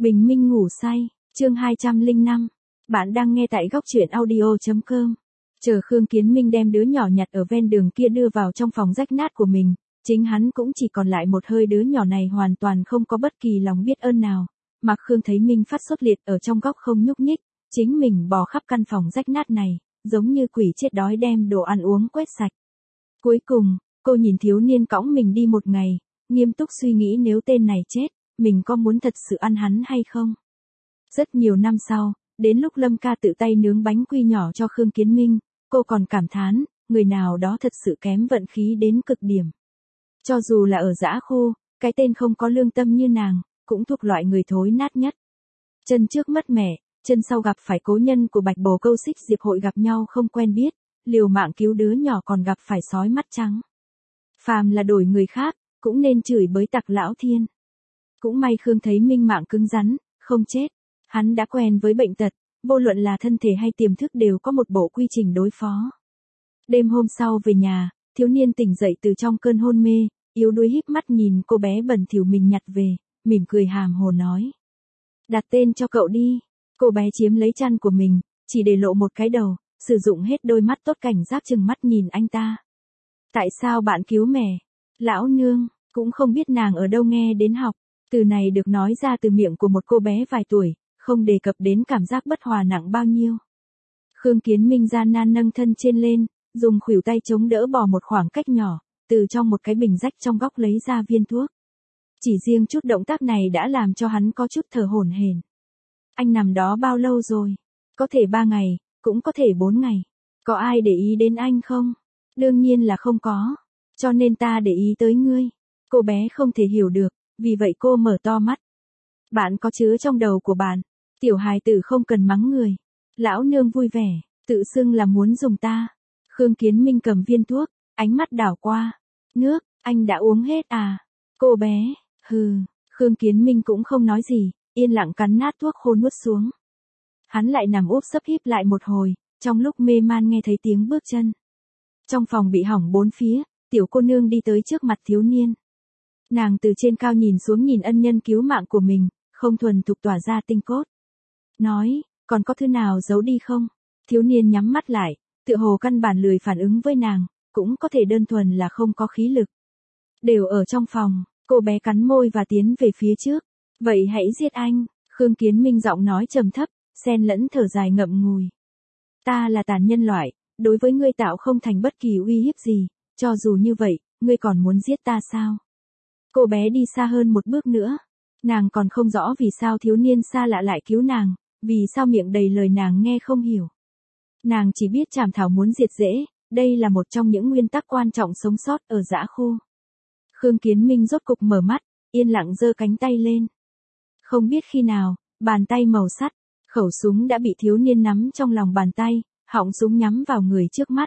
Bình minh ngủ say, chương 205. Bạn đang nghe tại góc truyện audio.com. Chờ Khương Kiến Minh đem đứa nhỏ nhặt ở ven đường kia đưa vào trong phòng rách nát của mình, chính hắn cũng chỉ còn lại một hơi, đứa nhỏ này hoàn toàn không có bất kỳ lòng biết ơn nào. Mạc Khương thấy Minh Phát sốt liệt ở trong góc không nhúc nhích, chính mình bò khắp căn phòng rách nát này, giống như quỷ chết đói đem đồ ăn uống quét sạch. Cuối cùng, cô nhìn thiếu niên cõng mình đi một ngày, nghiêm túc suy nghĩ nếu tên này chết, mình có muốn thật sự ăn hắn hay không? Rất nhiều năm sau, đến lúc Lâm ca tự tay nướng bánh quy nhỏ cho Khương Kiến Minh, cô còn cảm thán, người nào đó thật sự kém vận khí đến cực điểm. Cho dù là ở dã khu, cái tên không có lương tâm như nàng, cũng thuộc loại người thối nát nhất. Chân trước mất mẹ, chân sau gặp phải cố nhân của Bạch Bồ Câu Xích Diệp hội gặp nhau không quen biết, liều mạng cứu đứa nhỏ còn gặp phải sói mắt trắng. Phàm là đổi người khác, cũng nên chửi bới Tặc Lão Thiên. Cũng may Khương thấy Minh mạng cứng rắn, không chết. Hắn đã quen với bệnh tật, vô luận là thân thể hay tiềm thức đều có một bộ quy trình đối phó. Đêm hôm sau về nhà, thiếu niên tỉnh dậy từ trong cơn hôn mê, yếu đuối híp mắt nhìn cô bé bẩn thỉu mình nhặt về, mỉm cười hàm hồ nói. Đặt tên cho cậu đi. Cô bé chiếm lấy chăn của mình, chỉ để lộ một cái đầu, sử dụng hết đôi mắt tốt cảnh giác chừng mắt nhìn anh ta. Tại sao bạn cứu mẹ? Lão nương, cũng không biết nàng ở đâu nghe đến học. Từ này được nói ra từ miệng của một cô bé vài tuổi, không đề cập đến cảm giác bất hòa nặng bao nhiêu. Khương Kiến Minh gian nan nâng thân trên lên, dùng khuỷu tay chống đỡ bỏ một khoảng cách nhỏ, từ trong một cái bình rách trong góc lấy ra viên thuốc. Chỉ riêng chút động tác này đã làm cho hắn có chút thở hổn hển. Anh nằm đó bao lâu rồi? Có thể 3 ngày, cũng có thể 4 ngày. Có ai để ý đến anh không? Đương nhiên là không có. Cho nên ta để ý tới ngươi. Cô bé không thể hiểu được, vì vậy cô mở to mắt. Bạn có chứa trong đầu của bạn. Tiểu hài tử không cần mắng người. Lão nương vui vẻ, tự xưng là muốn dùng ta. Khương Kiến Minh cầm viên thuốc, ánh mắt đảo qua. Nước, anh đã uống hết à? Cô bé, hừ. Khương Kiến Minh cũng không nói gì, yên lặng cắn nát thuốc khô nuốt xuống. Hắn lại nằm úp sấp híp lại một hồi, trong lúc mê man nghe thấy tiếng bước chân. Trong phòng bị hỏng bốn phía, tiểu cô nương đi tới trước mặt thiếu niên. Nàng từ trên cao nhìn xuống nhìn ân nhân cứu mạng của mình, không thuần thục tỏa ra tinh cốt. Nói, còn có thứ nào giấu đi không? Thiếu niên nhắm mắt lại, tựa hồ căn bản lười phản ứng với nàng, cũng có thể đơn thuần là không có khí lực. Đều ở trong phòng, cô bé cắn môi và tiến về phía trước. Vậy hãy giết anh, Khương Kiến Minh giọng nói trầm thấp, xen lẫn thở dài ngậm ngùi. Ta là tàn nhân loại, đối với ngươi tạo không thành bất kỳ uy hiếp gì, cho dù như vậy, ngươi còn muốn giết ta sao? Cô bé đi xa hơn một bước nữa. Nàng còn không rõ vì sao thiếu niên xa lạ lại cứu nàng, vì sao miệng đầy lời nàng nghe không hiểu. Nàng chỉ biết Trảm Thảo muốn diệt rễ, đây là một trong những nguyên tắc quan trọng sống sót ở dã khu. Khương Kiến Minh rốt cục mở mắt, yên lặng giơ cánh tay lên. Không biết khi nào, bàn tay màu sắt, khẩu súng đã bị thiếu niên nắm trong lòng bàn tay, họng súng nhắm vào người trước mắt.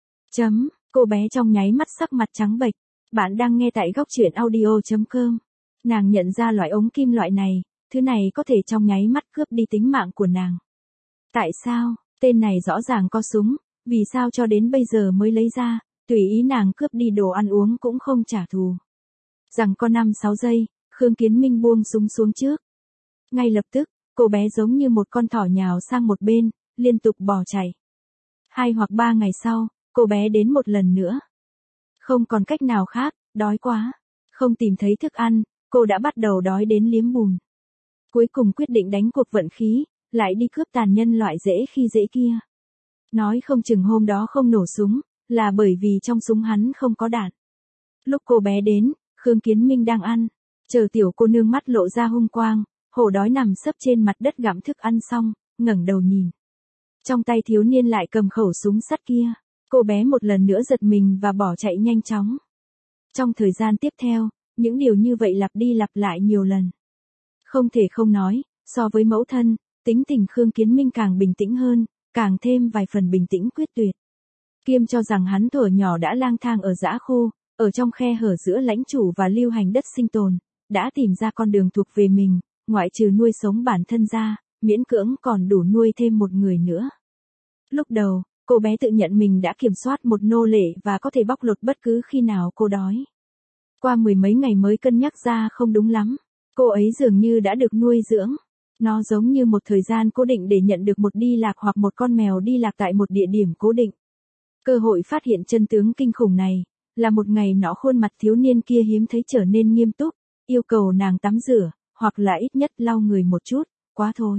Cô bé trong nháy mắt sắc mặt trắng bệch. Bạn đang nghe tại góc truyện audio.com. Nàng nhận ra loại ống kim loại này, thứ này có thể trong nháy mắt cướp đi tính mạng của nàng. Tại sao, tên này rõ ràng có súng, vì sao cho đến bây giờ mới lấy ra, tùy ý nàng cướp đi đồ ăn uống cũng không trả thù. Rằng có 5-6 giây, Khương Kiến Minh buông súng xuống trước. Ngay lập tức, cô bé giống như một con thỏ nhào sang một bên, liên tục bỏ chạy. 2 hoặc 3 ngày sau, cô bé đến một lần nữa. Không còn cách nào khác, đói quá. Không tìm thấy thức ăn, cô đã bắt đầu đói đến liếm bùn. Cuối cùng quyết định đánh cuộc vận khí, lại đi cướp tàn nhân loại dễ khi dễ kia. Nói không chừng hôm đó không nổ súng, là bởi vì trong súng hắn không có đạn. Lúc cô bé đến, Khương Kiến Minh đang ăn. Chờ tiểu cô nương mắt lộ ra hung quang, hổ đói nằm sấp trên mặt đất gặm thức ăn xong, ngẩng đầu nhìn. Trong tay thiếu niên lại cầm khẩu súng sắt kia. Cô bé một lần nữa giật mình và bỏ chạy nhanh chóng. Trong thời gian tiếp theo, những điều như vậy lặp đi lặp lại nhiều lần. Không thể không nói, so với mẫu thân, tính tình Khương Kiến Minh càng bình tĩnh hơn, càng thêm vài phần bình tĩnh quyết tuyệt. Kiêm cho rằng hắn thuở nhỏ đã lang thang ở dã khu, ở trong khe hở giữa lãnh chủ và lưu hành đất sinh tồn, đã tìm ra con đường thuộc về mình, ngoại trừ nuôi sống bản thân ra, miễn cưỡng còn đủ nuôi thêm một người nữa. Lúc đầu, cô bé tự nhận mình đã kiểm soát một nô lệ và có thể bóc lột bất cứ khi nào cô đói. Qua 10 mấy ngày mới cân nhắc ra không đúng lắm. Cô ấy dường như đã được nuôi dưỡng. Nó giống như một thời gian cố định để nhận được một đi lạc hoặc một con mèo đi lạc tại một địa điểm cố định. Cơ hội phát hiện chân tướng kinh khủng này, là một ngày nọ khuôn mặt thiếu niên kia hiếm thấy trở nên nghiêm túc, yêu cầu nàng tắm rửa, hoặc là ít nhất lau người một chút, quá thối.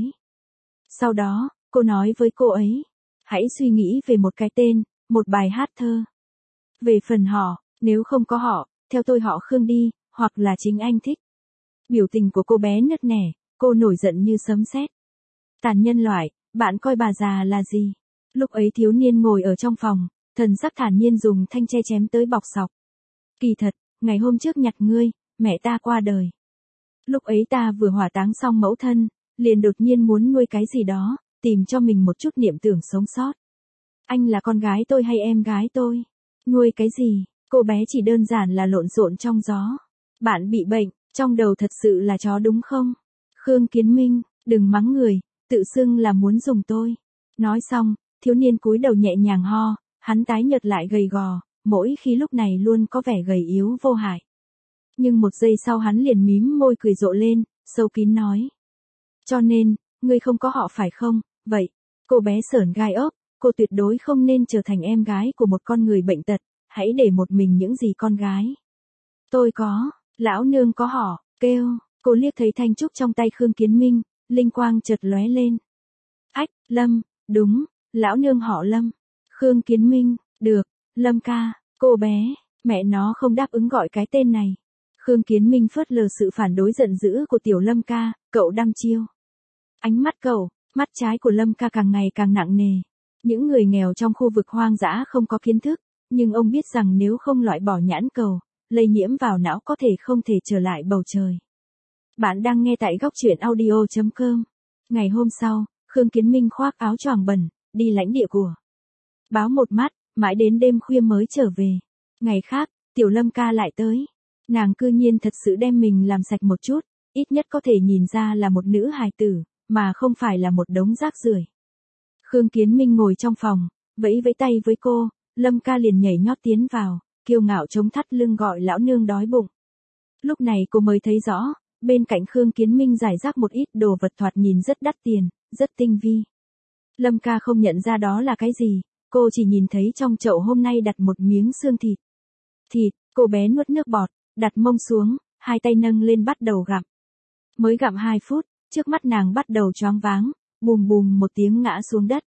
Sau đó, cô nói với cô ấy, hãy suy nghĩ về một cái tên, một bài hát thơ. Về phần họ, nếu không có họ, theo tôi họ Khương đi, hoặc là chính anh thích. Biểu tình của cô bé nứt nẻ, cô nổi giận như sấm sét. Tàn nhân loại, bạn coi bà già là gì? Lúc ấy thiếu niên ngồi ở trong phòng, thần sắc thản nhiên dùng thanh tre chém tới bọc sọc. Kỳ thật, ngày hôm trước nhặt ngươi, mẹ ta qua đời. Lúc ấy ta vừa hỏa táng xong mẫu thân, liền đột nhiên muốn nuôi cái gì đó, tìm cho mình một chút niệm tưởng sống sót. Anh là con gái tôi hay em gái tôi? Nuôi cái gì? Cô bé chỉ đơn giản là lộn xộn trong gió. Bạn bị bệnh, trong đầu thật sự là chó đúng không? Khương Kiến Minh, đừng mắng người, tự xưng là muốn dùng tôi. Nói xong, thiếu niên cúi đầu nhẹ nhàng ho, hắn tái nhợt lại gầy gò, mỗi khi lúc này luôn có vẻ gầy yếu vô hại. Nhưng một giây sau hắn liền mím môi cười rộ lên, sâu kín nói. Cho nên, ngươi không có họ phải không? Vậy, cô bé sởn gai ốc, cô tuyệt đối không nên trở thành em gái của một con người bệnh tật, hãy để một mình những gì con gái. Tôi có, lão nương có họ, kêu, cô liếc thấy thanh trúc trong tay Khương Kiến Minh, linh quang chợt lóe lên. Ách, Lâm, đúng, lão nương họ Lâm. Khương Kiến Minh, được, Lâm ca, cô bé, mẹ nó không đáp ứng gọi cái tên này. Khương Kiến Minh phớt lờ sự phản đối giận dữ của tiểu Lâm ca, cậu đăm chiêu. Ánh mắt cậu, mắt trái của Lâm ca càng ngày càng nặng nề. Những người nghèo trong khu vực hoang dã không có kiến thức, nhưng ông biết rằng nếu không loại bỏ nhãn cầu, lây nhiễm vào não có thể không thể trở lại bầu trời. Bạn đang nghe tại góc truyện audio.com. Ngày hôm sau, Khương Kiến Minh khoác áo choàng bẩn, đi lãnh địa của báo một mắt, mãi đến đêm khuya mới trở về. Ngày khác, tiểu Lâm ca lại tới. Nàng cư nhiên thật sự đem mình làm sạch một chút, ít nhất có thể nhìn ra là một nữ hài tử, mà không phải là một đống rác rưởi. Khương Kiến Minh ngồi trong phòng, vẫy vẫy tay với cô, Lâm ca liền nhảy nhót tiến vào, kiêu ngạo chống thắt lưng gọi lão nương đói bụng. Lúc này cô mới thấy rõ, bên cạnh Khương Kiến Minh rải rác một ít đồ vật thoạt nhìn rất đắt tiền, rất tinh vi. Lâm ca không nhận ra đó là cái gì, cô chỉ nhìn thấy trong chậu hôm nay đặt một miếng xương thịt. Thịt, cô bé nuốt nước bọt, đặt mông xuống, hai tay nâng lên bắt đầu gặm. Mới gặm 2 phút, trước mắt nàng bắt đầu choáng váng, bùm bùm một tiếng ngã xuống đất.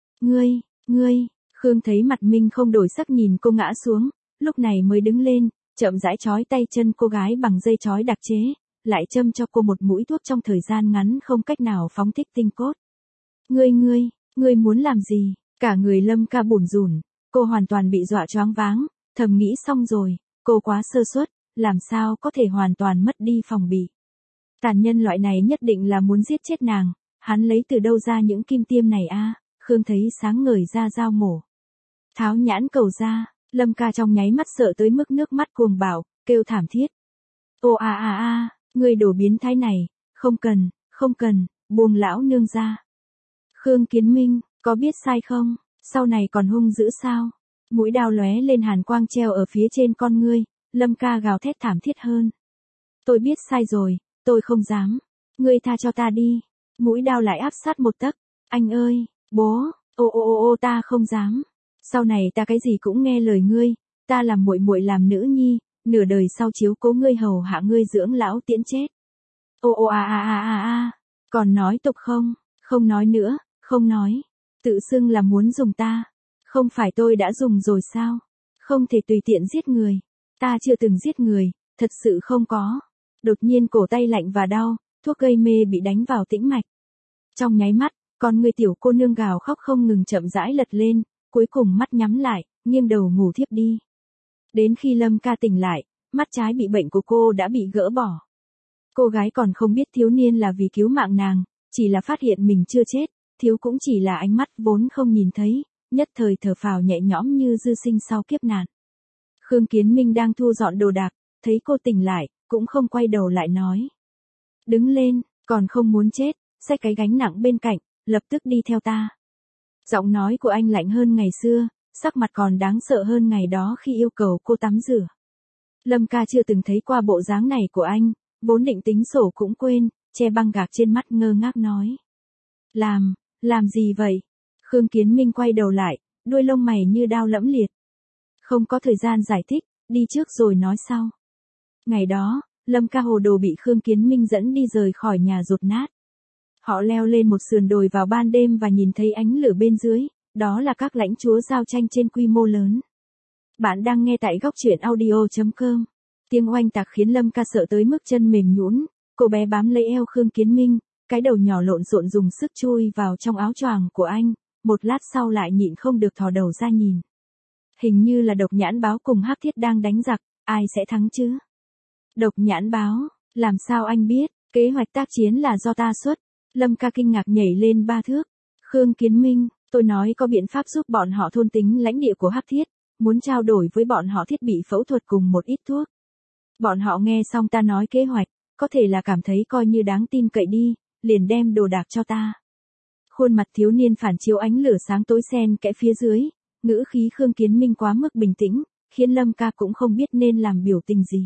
Ngươi, Khương thấy mặt Minh không đổi sắc nhìn cô ngã xuống, lúc này mới đứng lên, chậm rãi trói tay chân cô gái bằng dây trói đặc chế, lại châm cho cô một mũi thuốc trong thời gian ngắn không cách nào phóng thích tinh cốt. Ngươi muốn làm gì? Cả người Lâm ca bủn rủn, cô hoàn toàn bị dọa choáng váng, thầm nghĩ xong rồi, cô quá sơ suất, làm sao có thể hoàn toàn mất đi phòng bị. Tàn nhân loại này nhất định là muốn giết chết nàng, hắn lấy từ đâu ra những kim tiêm này a? Khương thấy sáng ngời ra dao mổ. Tháo nhãn cầu ra, Lâm ca trong nháy mắt sợ tới mức nước mắt cuồng bạo, kêu thảm thiết. Ô ngươi đồ biến thái này, không cần, buông lão nương ra. Khương Kiến Minh, có biết sai không, sau này còn hung dữ sao? Mũi đao lóe lên hàn quang treo ở phía trên con ngươi, Lâm ca gào thét thảm thiết hơn. Tôi biết sai rồi, tôi không dám. Ngươi tha cho ta đi. Mũi đao lại áp sát một tấc. Anh ơi, bố, ta không dám. Sau này ta cái gì cũng nghe lời ngươi, ta làm muội muội làm nữ nhi, nửa đời sau chiếu cố ngươi hầu hạ ngươi dưỡng lão tiễn chết. Còn nói tục không? Không nói nữa, không nói. Tự xưng là muốn dùng ta. Không phải tôi đã dùng rồi sao? Không thể tùy tiện giết người. Ta chưa từng giết người, thật sự không có. Đột nhiên cổ tay lạnh và đau, thuốc gây mê bị đánh vào tĩnh mạch. Trong nháy mắt, con người tiểu cô nương gào khóc không ngừng chậm rãi lật lên, cuối cùng mắt nhắm lại, nghiêng đầu ngủ thiếp đi. Đến khi Lâm ca tỉnh lại, mắt trái bị bệnh của cô đã bị gỡ bỏ. Cô gái còn không biết thiếu niên là vì cứu mạng nàng, chỉ là phát hiện mình chưa chết, thiếu cũng chỉ là ánh mắt vốn không nhìn thấy, nhất thời thở phào nhẹ nhõm như dư sinh sau kiếp nạn. Khương Kiến Minh đang thu dọn đồ đạc, thấy cô tỉnh lại, cũng không quay đầu lại nói. Đứng lên, còn không muốn chết, xách cái gánh nặng bên cạnh, lập tức đi theo ta. Giọng nói của anh lạnh hơn ngày xưa, sắc mặt còn đáng sợ hơn ngày đó khi yêu cầu cô tắm rửa. Lâm ca chưa từng thấy qua bộ dáng này của anh, vốn định tính sổ cũng quên, che băng gạc trên mắt ngơ ngác nói. Làm gì vậy? Khương Kiến Minh quay đầu lại, đuôi lông mày như đao lẫm liệt. Không có thời gian giải thích, đi trước rồi nói sau. Ngày đó, Lâm Ca hồ đồ bị Khương Kiến Minh dẫn đi rời khỏi nhà dột nát. Họ leo lên một sườn đồi vào ban đêm và nhìn thấy ánh lửa bên dưới, đó là các lãnh chúa giao tranh trên quy mô lớn. Bạn đang nghe tại góc truyện audio.com. Tiếng oanh tạc khiến Lâm Ca sợ tới mức chân mềm nhũn, cô bé bám lấy eo Khương Kiến Minh, cái đầu nhỏ lộn xộn dùng sức chui vào trong áo choàng của anh, một lát sau lại nhịn không được thò đầu ra nhìn. Hình như là Độc Nhãn Báo cùng Hắc Thiết đang đánh giặc, ai sẽ thắng chứ? Độc Nhãn Báo, làm sao anh biết, kế hoạch tác chiến là do ta xuất. Lâm Ca kinh ngạc nhảy lên 3 thước. Khương Kiến Minh, tôi nói có biện pháp giúp bọn họ thôn tính lãnh địa của Hắc Thiết, muốn trao đổi với bọn họ thiết bị phẫu thuật cùng một ít thuốc. Bọn họ nghe xong ta nói kế hoạch, có thể là cảm thấy coi như đáng tin cậy đi, liền đem đồ đạc cho ta. Khuôn mặt thiếu niên phản chiếu ánh lửa sáng tối xen kẽ phía dưới, ngữ khí Khương Kiến Minh quá mức bình tĩnh, khiến Lâm Ca cũng không biết nên làm biểu tình gì.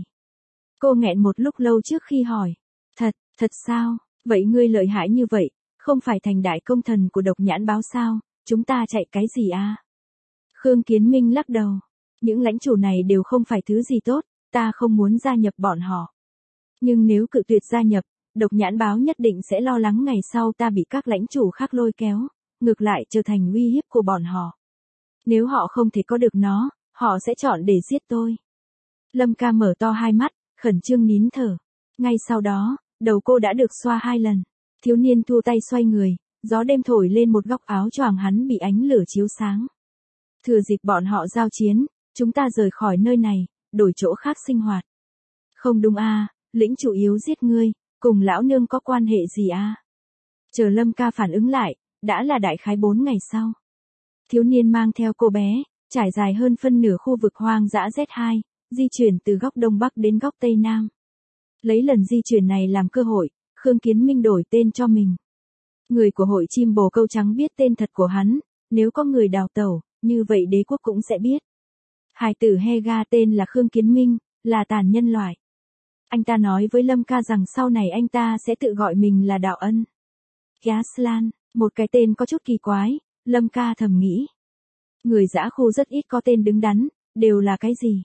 Cô nghẹn một lúc lâu trước khi hỏi, thật sao, vậy ngươi lợi hại như vậy, không phải thành đại công thần của Độc Nhãn Báo sao, chúng ta chạy cái gì à? Khương Kiến Minh lắc đầu, những lãnh chủ này đều không phải thứ gì tốt, ta không muốn gia nhập bọn họ. Nhưng nếu cự tuyệt gia nhập, Độc Nhãn Báo nhất định sẽ lo lắng ngày sau ta bị các lãnh chủ khác lôi kéo, ngược lại trở thành uy hiếp của bọn họ. Nếu họ không thể có được nó, họ sẽ chọn để giết tôi. Lâm Ca mở to hai mắt, khẩn trương nín thở. Ngay sau đó, đầu cô đã được xoa 2 lần. Thiếu niên thu tay xoay người, gió đêm thổi lên một góc áo choàng hắn bị ánh lửa chiếu sáng. Thừa dịp bọn họ giao chiến, chúng ta rời khỏi nơi này, đổi chỗ khác sinh hoạt. Không đúng à, lĩnh chủ yếu giết ngươi, cùng lão nương có quan hệ gì à? Chờ Lâm Ca phản ứng lại, đã là đại khái 4 ngày sau. Thiếu niên mang theo cô bé, trải dài hơn phân nửa khu vực hoang dã Z2, di chuyển từ góc Đông Bắc đến góc Tây Nam. Lấy lần di chuyển này làm cơ hội, Khương Kiến Minh đổi tên cho mình. Người của hội chim bồ câu trắng biết tên thật của hắn, nếu có người đào tẩu, như vậy đế quốc cũng sẽ biết. Hài tử Hega tên là Khương Kiến Minh, là tàn nhân loại. Anh ta nói với Lâm Ca rằng sau này anh ta sẽ tự gọi mình là Đạo Ân. Gaslan, một cái tên có chút kỳ quái, Lâm Ca thầm nghĩ. Người dã khu rất ít có tên đứng đắn, đều là cái gì?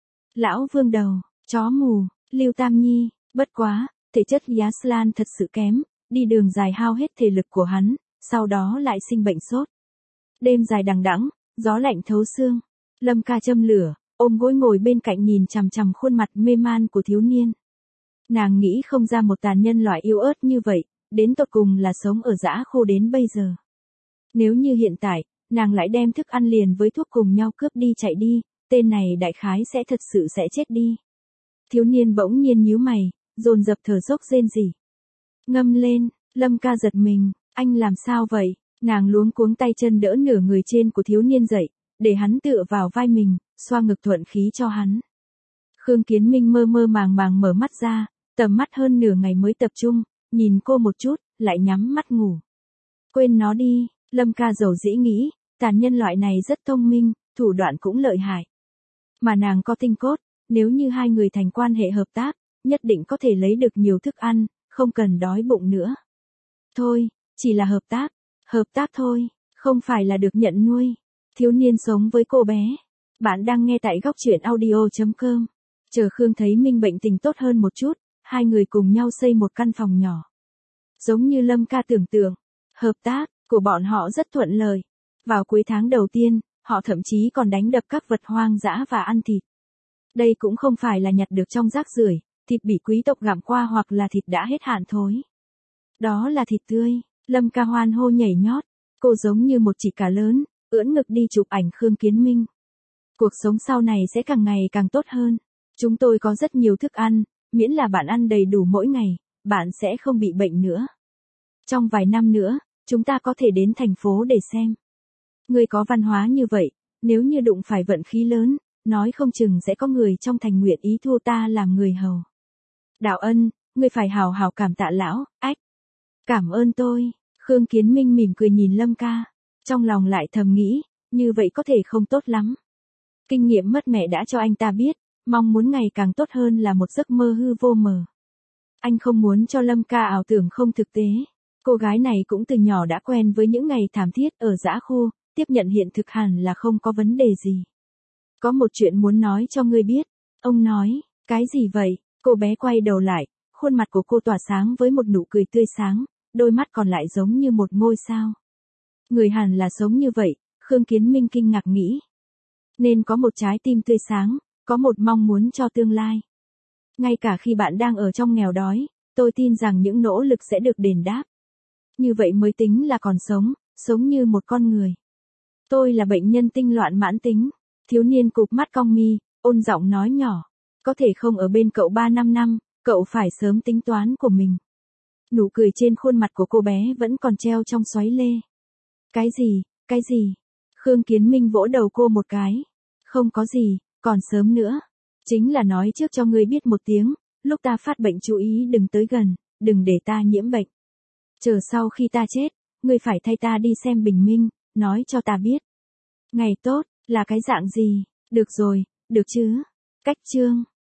Lão Vương Đầu, Chó Mù, Lưu Tam Nhi, bất quá, thể chất Gaslan thật sự kém, đi đường dài hao hết thể lực của hắn, sau đó lại sinh bệnh sốt. Đêm dài đằng đẵng, gió lạnh thấu xương. Lâm Ca châm lửa, ôm gối ngồi bên cạnh nhìn chằm chằm khuôn mặt mê man của thiếu niên. Nàng nghĩ không ra một tàn nhân loại yếu ớt như vậy, đến tột cùng là sống ở dã khu đến bây giờ. Nếu như hiện tại, nàng lại đem thức ăn liền với thuốc cùng nhau cướp đi chạy đi, tên này đại khái sẽ thật sự sẽ chết đi. Thiếu niên bỗng nhiên nhíu mày, dồn dập thở dốc rên rỉ. Ngâm lên, Lâm Ca giật mình, anh làm sao vậy? Nàng luống cuống tay chân đỡ nửa người trên của thiếu niên dậy, để hắn tựa vào vai mình, xoa ngực thuận khí cho hắn. Khương Kiến Minh mơ mơ màng màng mở mắt ra, tầm mắt hơn nửa ngày mới tập trung, nhìn cô một chút, lại nhắm mắt ngủ. Quên nó đi, Lâm Ca dầu dĩ nghĩ, tàn nhân loại này rất thông minh, thủ đoạn cũng lợi hại. Mà nàng có tinh cốt, nếu như hai người thành quan hệ hợp tác, nhất định có thể lấy được nhiều thức ăn, không cần đói bụng nữa. Thôi, chỉ là hợp tác thôi, không phải là được nhận nuôi. Thiếu niên sống với cô bé. Bạn đang nghe tại góc truyện audio.com. Chờ Khương thấy Minh bệnh tình tốt hơn một chút, hai người cùng nhau xây một căn phòng nhỏ. Giống như Lâm Ca tưởng tượng, hợp tác của bọn họ rất thuận lợi. Vào cuối tháng đầu tiên, họ thậm chí còn đánh đập các vật hoang dã và ăn thịt. Đây cũng không phải là nhặt được trong rác rưởi, thịt bị quý tộc gặm qua hoặc là thịt đã hết hạn thối. Đó là thịt tươi, Lâm Ca hoan hô nhảy nhót, cô giống như một chị cá lớn, ưỡn ngực đi chụp ảnh Khương Kiến Minh. Cuộc sống sau này sẽ càng ngày càng tốt hơn. Chúng tôi có rất nhiều thức ăn, miễn là bạn ăn đầy đủ mỗi ngày, bạn sẽ không bị bệnh nữa. Trong vài năm nữa, chúng ta có thể đến thành phố để xem. Người có văn hóa như vậy, nếu như đụng phải vận khí lớn, nói không chừng sẽ có người trong thành nguyện ý thu ta làm người hầu. Đạo Ân, ngươi phải hào hào cảm tạ lão, ách. Cảm ơn tôi. Khương Kiến Minh mỉm cười nhìn Lâm Ca. Trong lòng lại thầm nghĩ, như vậy có thể không tốt lắm. Kinh nghiệm mất mẹ đã cho anh ta biết, mong muốn ngày càng tốt hơn là một giấc mơ hư vô mờ. Anh không muốn cho Lâm ca ảo tưởng không thực tế. Cô gái này cũng từ nhỏ đã quen với những ngày thảm thiết ở dã khu, tiếp nhận hiện thực hẳn là không có vấn đề gì. Có một chuyện muốn nói cho ngươi biết. Ông nói, cái gì vậy? Cô bé quay đầu lại, khuôn mặt của cô tỏa sáng với một nụ cười tươi sáng, đôi mắt còn lại giống như một ngôi sao. Người hẳn là sống như vậy, Khương Kiến Minh kinh ngạc nghĩ. Nên có một trái tim tươi sáng, có một mong muốn cho tương lai. Ngay cả khi bạn đang ở trong nghèo đói, tôi tin rằng những nỗ lực sẽ được đền đáp. Như vậy mới tính là còn sống, sống như một con người. Tôi là bệnh nhân tinh loạn mãn tính. Thiếu niên cụp mắt cong mi, ôn giọng nói nhỏ. Có thể không ở bên cậu 3-5 năm, cậu phải sớm tính toán của mình. Nụ cười trên khuôn mặt của cô bé vẫn còn treo trong xoáy lê. Cái gì, cái gì? Khương Kiến Minh vỗ đầu cô một cái. Không có gì, còn sớm nữa. Chính là nói trước cho ngươi biết một tiếng, lúc ta phát bệnh chú ý đừng tới gần, đừng để ta nhiễm bệnh. Chờ sau khi ta chết, ngươi phải thay ta đi xem bình minh, nói cho ta biết. Ngày tốt, là cái dạng gì? Được rồi, được chứ? Cách chương.